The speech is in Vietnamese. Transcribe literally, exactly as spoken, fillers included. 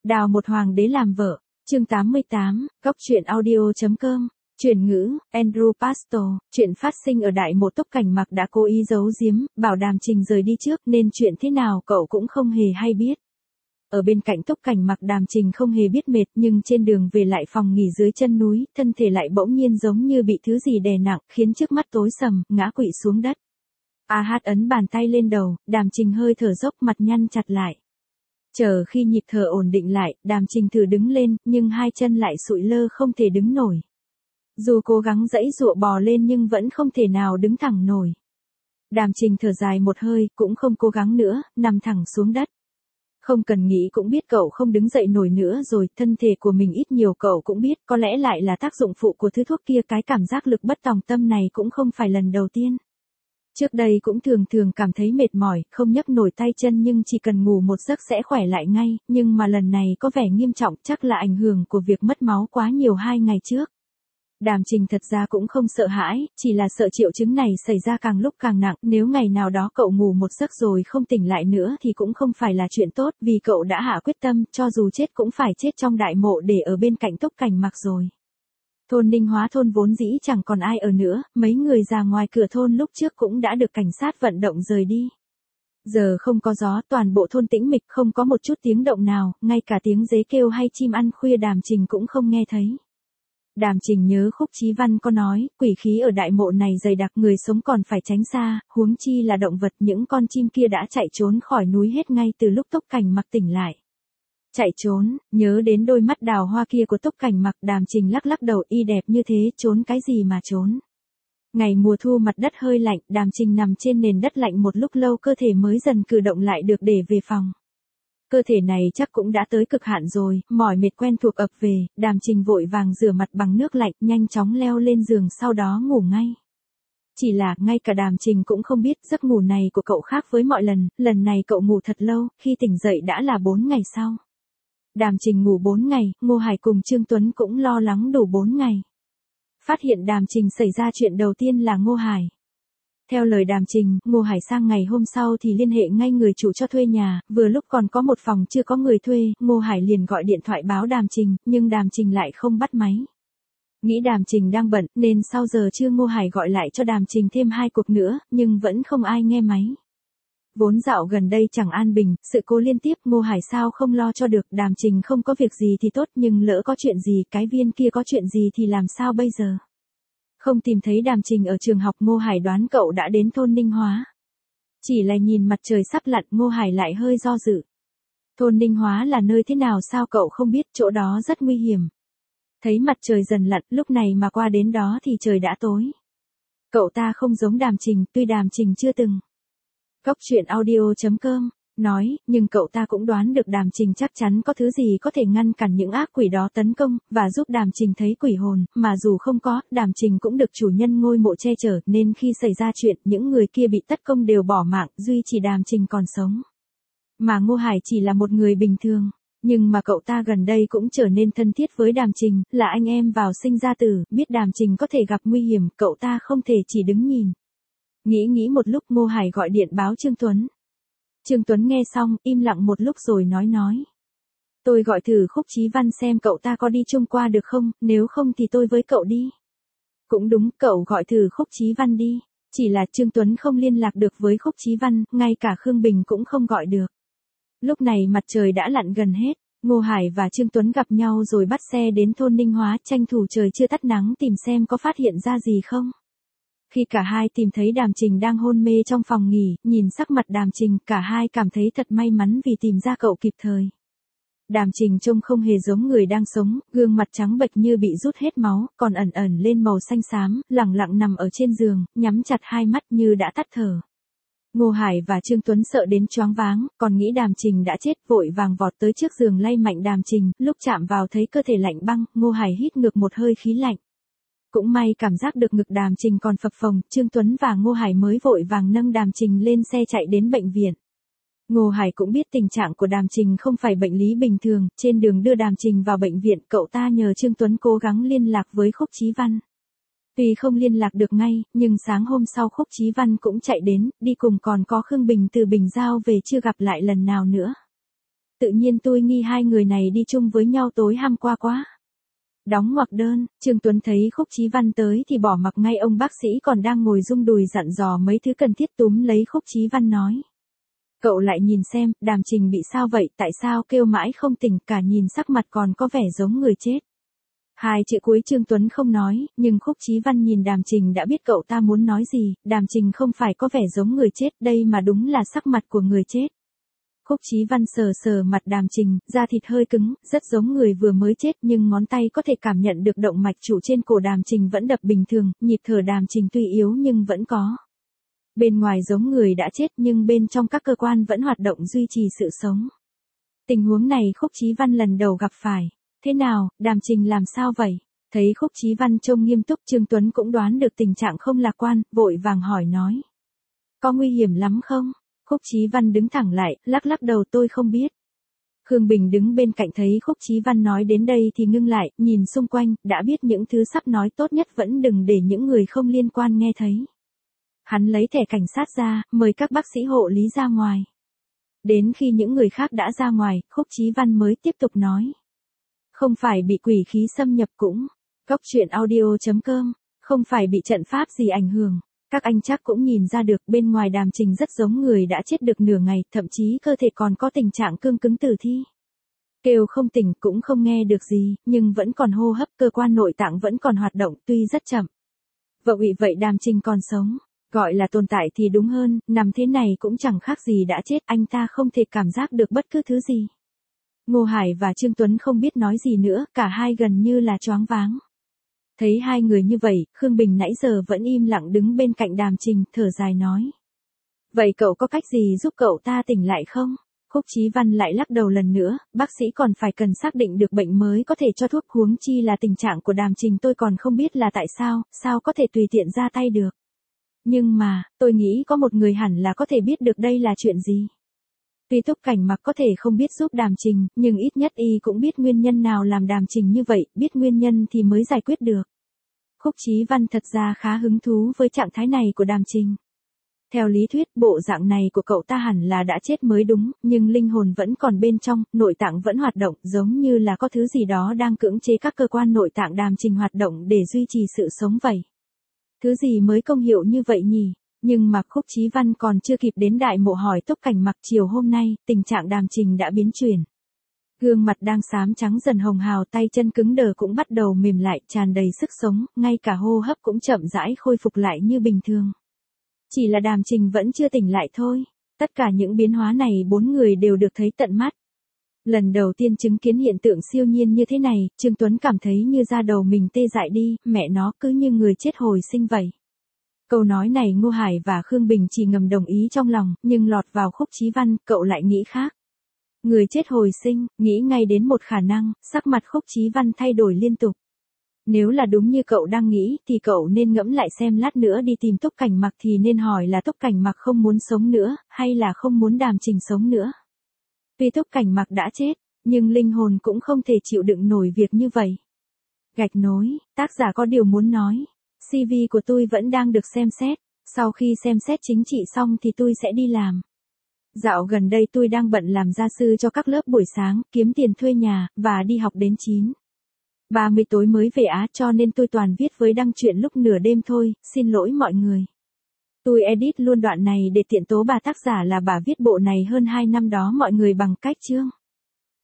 Đào một hoàng đế làm vợ, chương tám mươi tám, góc truyện audio chấm com. Chuyển ngữ, Andrew Pastor, chuyện phát sinh ở Đại Mộ Tốc Cảnh Mặc đã cố ý giấu giếm, bảo Đàm Trình rời đi trước nên chuyện thế nào cậu cũng không hề hay biết. Ở bên cạnh Tốc Cảnh Mặc, Đàm Trình không hề biết mệt, nhưng trên đường về lại phòng nghỉ dưới chân núi, thân thể lại bỗng nhiên giống như bị thứ gì đè nặng, khiến trước mắt tối sầm, ngã quỵ xuống đất. A Hát ấn bàn tay lên đầu, Đàm Trình hơi thở dốc, mặt nhăn chặt lại. Chờ khi nhịp thở ổn định lại, Đàm Trình thử đứng lên, nhưng hai chân lại sụi lơ không thể đứng nổi. Dù cố gắng giãy giụa bò lên nhưng vẫn không thể nào đứng thẳng nổi. Đàm Trình thở dài một hơi, cũng không cố gắng nữa, nằm thẳng xuống đất. Không cần nghĩ cũng biết cậu không đứng dậy nổi nữa rồi, thân thể của mình ít nhiều cậu cũng biết, có lẽ lại là tác dụng phụ của thứ thuốc kia, cái cảm giác lực bất tòng tâm này cũng không phải lần đầu tiên. Trước đây cũng thường thường cảm thấy mệt mỏi, không nhấc nổi tay chân nhưng chỉ cần ngủ một giấc sẽ khỏe lại ngay, nhưng mà lần này có vẻ nghiêm trọng, chắc là ảnh hưởng của việc mất máu quá nhiều hai ngày trước. Đàm Trình thật ra cũng không sợ hãi, chỉ là sợ triệu chứng này xảy ra càng lúc càng nặng, nếu ngày nào đó cậu ngủ một giấc rồi không tỉnh lại nữa thì cũng không phải là chuyện tốt, vì cậu đã hạ quyết tâm, cho dù chết cũng phải chết trong đại mộ để ở bên cạnh Tốc Cảnh Mặc rồi. Thôn Ninh Hóa thôn vốn dĩ chẳng còn ai ở nữa, mấy người già ngoài cửa thôn lúc trước cũng đã được cảnh sát vận động rời đi. Giờ không có gió, toàn bộ thôn tĩnh mịch, không có một chút tiếng động nào, ngay cả tiếng dế kêu hay chim ăn khuya Đàm Trình cũng không nghe thấy. Đàm Trình nhớ Khúc Chí Văn có nói, quỷ khí ở đại mộ này dày đặc, người sống còn phải tránh xa, huống chi là động vật, những con chim kia đã chạy trốn khỏi núi hết ngay từ lúc Tốc Cảnh Mặc tỉnh lại. Chạy trốn, nhớ đến đôi mắt đào hoa kia của Tốc Cảnh Mặc, Đàm Trình lắc lắc đầu, y đẹp như thế, trốn cái gì mà trốn. Ngày mùa thu mặt đất hơi lạnh, Đàm Trình nằm trên nền đất lạnh một lúc lâu cơ thể mới dần cử động lại được để về phòng. Cơ thể này chắc cũng đã tới cực hạn rồi, mỏi mệt quen thuộc ập về, Đàm Trình vội vàng rửa mặt bằng nước lạnh, nhanh chóng leo lên giường sau đó ngủ ngay. Chỉ là, ngay cả Đàm Trình cũng không biết, giấc ngủ này của cậu khác với mọi lần, lần này cậu ngủ thật lâu, khi tỉnh dậy đã là bốn ngày sau. Đàm Trình ngủ bốn ngày, Ngô Hải cùng Trương Tuấn cũng lo lắng đủ bốn ngày. Phát hiện Đàm Trình xảy ra chuyện đầu tiên là Ngô Hải. Theo lời Đàm Trình, Ngô Hải sang ngày hôm sau thì liên hệ ngay người chủ cho thuê nhà, vừa lúc còn có một phòng chưa có người thuê, Ngô Hải liền gọi điện thoại báo Đàm Trình, nhưng Đàm Trình lại không bắt máy. Nghĩ Đàm Trình đang bận, nên sau giờ trưa Ngô Hải gọi lại cho Đàm Trình thêm hai cuộc nữa, nhưng vẫn không ai nghe máy. Vốn dạo gần đây chẳng an bình, sự cố liên tiếp, Ngô Hải sao không lo cho được, Đàm Trình không có việc gì thì tốt, nhưng lỡ có chuyện gì, cái viên kia có chuyện gì thì làm sao bây giờ? Không tìm thấy Đàm Trình ở trường học, Ngô Hải đoán cậu đã đến thôn Ninh Hóa. Chỉ là nhìn mặt trời sắp lặn, Ngô Hải lại hơi do dự. Thôn Ninh Hóa là nơi thế nào sao cậu không biết, chỗ đó rất nguy hiểm. Thấy mặt trời dần lặn, lúc này mà qua đến đó thì trời đã tối. Cậu ta không giống Đàm Trình, tuy Đàm Trình chưa từng. Góc truyện audio chấm com, nói, nhưng cậu ta cũng đoán được Đàm Trình chắc chắn có thứ gì có thể ngăn cản những ác quỷ đó tấn công, và giúp Đàm Trình thấy quỷ hồn, mà dù không có, Đàm Trình cũng được chủ nhân ngôi mộ che chở, nên khi xảy ra chuyện, những người kia bị tất công đều bỏ mạng, duy chỉ Đàm Trình còn sống. Mà Ngô Hải chỉ là một người bình thường, nhưng mà cậu ta gần đây cũng trở nên thân thiết với Đàm Trình, là anh em vào sinh ra tử, biết Đàm Trình có thể gặp nguy hiểm, cậu ta không thể chỉ đứng nhìn. Nghĩ nghĩ một lúc, Ngô Hải gọi điện báo Trương Tuấn. Trương Tuấn nghe xong, im lặng một lúc rồi nói nói. Tôi gọi thử Khúc Chí Văn xem cậu ta có đi chung qua được không, nếu không thì tôi với cậu đi. Cũng đúng, cậu gọi thử Khúc Chí Văn đi. Chỉ là Trương Tuấn không liên lạc được với Khúc Chí Văn, ngay cả Khương Bình cũng không gọi được. Lúc này mặt trời đã lặn gần hết, Ngô Hải và Trương Tuấn gặp nhau rồi bắt xe đến thôn Ninh Hóa, tranh thủ trời chưa tắt nắng tìm xem có phát hiện ra gì không. Khi cả hai tìm thấy Đàm Trình đang hôn mê trong phòng nghỉ, nhìn sắc mặt Đàm Trình, cả hai cảm thấy thật may mắn vì tìm ra cậu kịp thời. Đàm Trình trông không hề giống người đang sống, gương mặt trắng bệch như bị rút hết máu, còn ẩn ẩn lên màu xanh xám, lẳng lặng nằm ở trên giường, nhắm chặt hai mắt như đã tắt thở. Ngô Hải và Trương Tuấn sợ đến choáng váng, còn nghĩ Đàm Trình đã chết, vội vàng vọt tới trước giường lay mạnh Đàm Trình, lúc chạm vào thấy cơ thể lạnh băng, Ngô Hải hít ngược một hơi khí lạnh. Cũng may cảm giác được ngực Đàm Trình còn phập phồng, Trương Tuấn và Ngô Hải mới vội vàng nâng Đàm Trình lên xe chạy đến bệnh viện. Ngô Hải cũng biết tình trạng của Đàm Trình không phải bệnh lý bình thường, trên đường đưa Đàm Trình vào bệnh viện, cậu ta nhờ Trương Tuấn cố gắng liên lạc với Khúc Chí Văn. Tuy không liên lạc được ngay, nhưng sáng hôm sau Khúc Chí Văn cũng chạy đến, đi cùng còn có Khương Bình từ Bình Giao về chưa gặp lại lần nào nữa. tự nhiên tôi nghi hai người này đi chung với nhau tối hôm qua quá. Đóng ngoặc đơn, Trương Tuấn thấy Khúc Chí Văn tới thì bỏ mặc ngay ông bác sĩ còn đang ngồi rung đùi dặn dò mấy thứ cần thiết, túm lấy Khúc Chí Văn nói. Cậu lại nhìn xem, Đàm Trình bị sao vậy, tại sao kêu mãi không tỉnh, cả nhìn sắc mặt còn có vẻ giống người chết. Hai chữ cuối Trương Tuấn không nói, nhưng Khúc Chí Văn nhìn Đàm Trình đã biết cậu ta muốn nói gì, Đàm Trình không phải có vẻ giống người chết, đây mà đúng là sắc mặt của người chết. Khúc Chí Văn sờ sờ mặt Đàm Trình, da thịt hơi cứng, rất giống người vừa mới chết, nhưng ngón tay có thể cảm nhận được động mạch trụ trên cổ Đàm Trình vẫn đập bình thường, nhịp thở Đàm Trình tuy yếu nhưng vẫn có. Bên ngoài giống người đã chết nhưng bên trong các cơ quan vẫn hoạt động duy trì sự sống. Tình huống này Khúc Chí Văn lần đầu gặp phải. Thế nào, Đàm Trình làm sao vậy? Thấy Khúc Chí Văn trông nghiêm túc, Trương Tuấn cũng đoán được tình trạng không lạc quan, vội vàng hỏi nói. Có nguy hiểm lắm không? Khúc Chí Văn đứng thẳng lại, lắc lắc đầu, tôi không biết. Khương Bình đứng bên cạnh thấy Khúc Chí Văn nói đến đây thì ngưng lại, nhìn xung quanh, đã biết những thứ sắp nói tốt nhất vẫn đừng để những người không liên quan nghe thấy. Hắn lấy thẻ cảnh sát ra, mời các bác sĩ hộ lý ra ngoài. Đến khi những người khác đã ra ngoài, Khúc Chí Văn mới tiếp tục nói. Không phải bị quỷ khí xâm nhập cũng. Góc truyện audio chấm com. Không phải bị trận pháp gì ảnh hưởng. Các anh chắc cũng nhìn ra được bên ngoài Đàm Trình rất giống người đã chết được nửa ngày, thậm chí cơ thể còn có tình trạng cương cứng tử thi. Kêu không tỉnh cũng không nghe được gì, nhưng vẫn còn hô hấp, cơ quan nội tạng vẫn còn hoạt động, tuy rất chậm. Vậy vậy Đàm Trình còn sống. Gọi là tồn tại thì đúng hơn, nằm thế này cũng chẳng khác gì đã chết, anh ta không thể cảm giác được bất cứ thứ gì. Ngô Hải và Trương Tuấn không biết nói gì nữa, cả hai gần như là choáng váng. Thấy hai người như vậy, Khương Bình nãy giờ vẫn im lặng đứng bên cạnh Đàm Trình, thở dài nói. Vậy cậu có cách gì giúp cậu ta tỉnh lại không? Khúc Chí Văn lại lắc đầu lần nữa, bác sĩ còn phải cần xác định được bệnh mới có thể cho thuốc, huống chi là tình trạng của Đàm Trình tôi còn không biết là tại sao, sao có thể tùy tiện ra tay được. Nhưng mà, tôi nghĩ có một người hẳn là có thể biết được đây là chuyện gì. Tuy Túc Cảnh Mặc có thể không biết giúp Đàm Trình, nhưng ít nhất y cũng biết nguyên nhân nào làm Đàm Trình như vậy, biết nguyên nhân thì mới giải quyết được. Khúc Chí Văn thật ra khá hứng thú với trạng thái này của Đàm Trình. Theo lý thuyết, bộ dạng này của cậu ta hẳn là đã chết mới đúng, nhưng linh hồn vẫn còn bên trong, nội tạng vẫn hoạt động, giống như là có thứ gì đó đang cưỡng chế các cơ quan nội tạng Đàm Trình hoạt động để duy trì sự sống vậy. Thứ gì mới công hiệu như vậy nhỉ? Nhưng mà Khúc Chí Văn còn chưa kịp đến đại mộ hỏi Túc Cảnh Mặc, chiều hôm nay, tình trạng Đàm Trình đã biến chuyển. Gương mặt đang xám trắng dần hồng hào, tay chân cứng đờ cũng bắt đầu mềm lại, tràn đầy sức sống, ngay cả hô hấp cũng chậm rãi khôi phục lại như bình thường. Chỉ là Đàm Trình vẫn chưa tỉnh lại thôi. Tất cả những biến hóa này bốn người đều được thấy tận mắt. Lần đầu tiên chứng kiến hiện tượng siêu nhiên như thế này, Trương Tuấn cảm thấy như da đầu mình tê dại đi, mẹ nó cứ như người chết hồi sinh vậy. Câu nói này Ngô Hải và Khương Bình chỉ ngầm đồng ý trong lòng, nhưng lọt vào Khúc Chí Văn, cậu lại nghĩ khác. Người chết hồi sinh, nghĩ ngay đến một khả năng, sắc mặt Khúc Chí Văn thay đổi liên tục. Nếu là đúng như cậu đang nghĩ, thì cậu nên ngẫm lại xem lát nữa đi tìm Túc Cảnh Mặc thì nên hỏi là Túc Cảnh Mặc không muốn sống nữa, hay là không muốn Đàm Trình sống nữa. Tuy Túc Cảnh Mặc đã chết, nhưng linh hồn cũng không thể chịu đựng nổi việc như vậy. Gạch nối, tác giả có điều muốn nói. xê vê của tôi vẫn đang được xem xét, sau khi xem xét chính trị xong thì tôi sẽ đi làm. Dạo gần đây tôi đang bận làm gia sư cho các lớp buổi sáng, kiếm tiền thuê nhà, và đi học đến chín ba mươi tối mới về Á, cho nên tôi toàn viết với đăng truyện lúc nửa đêm thôi, xin lỗi mọi người. Tôi edit luôn đoạn này để tiện tố bà tác giả là bà viết bộ này hơn hai năm đó mọi người bằng cách chương.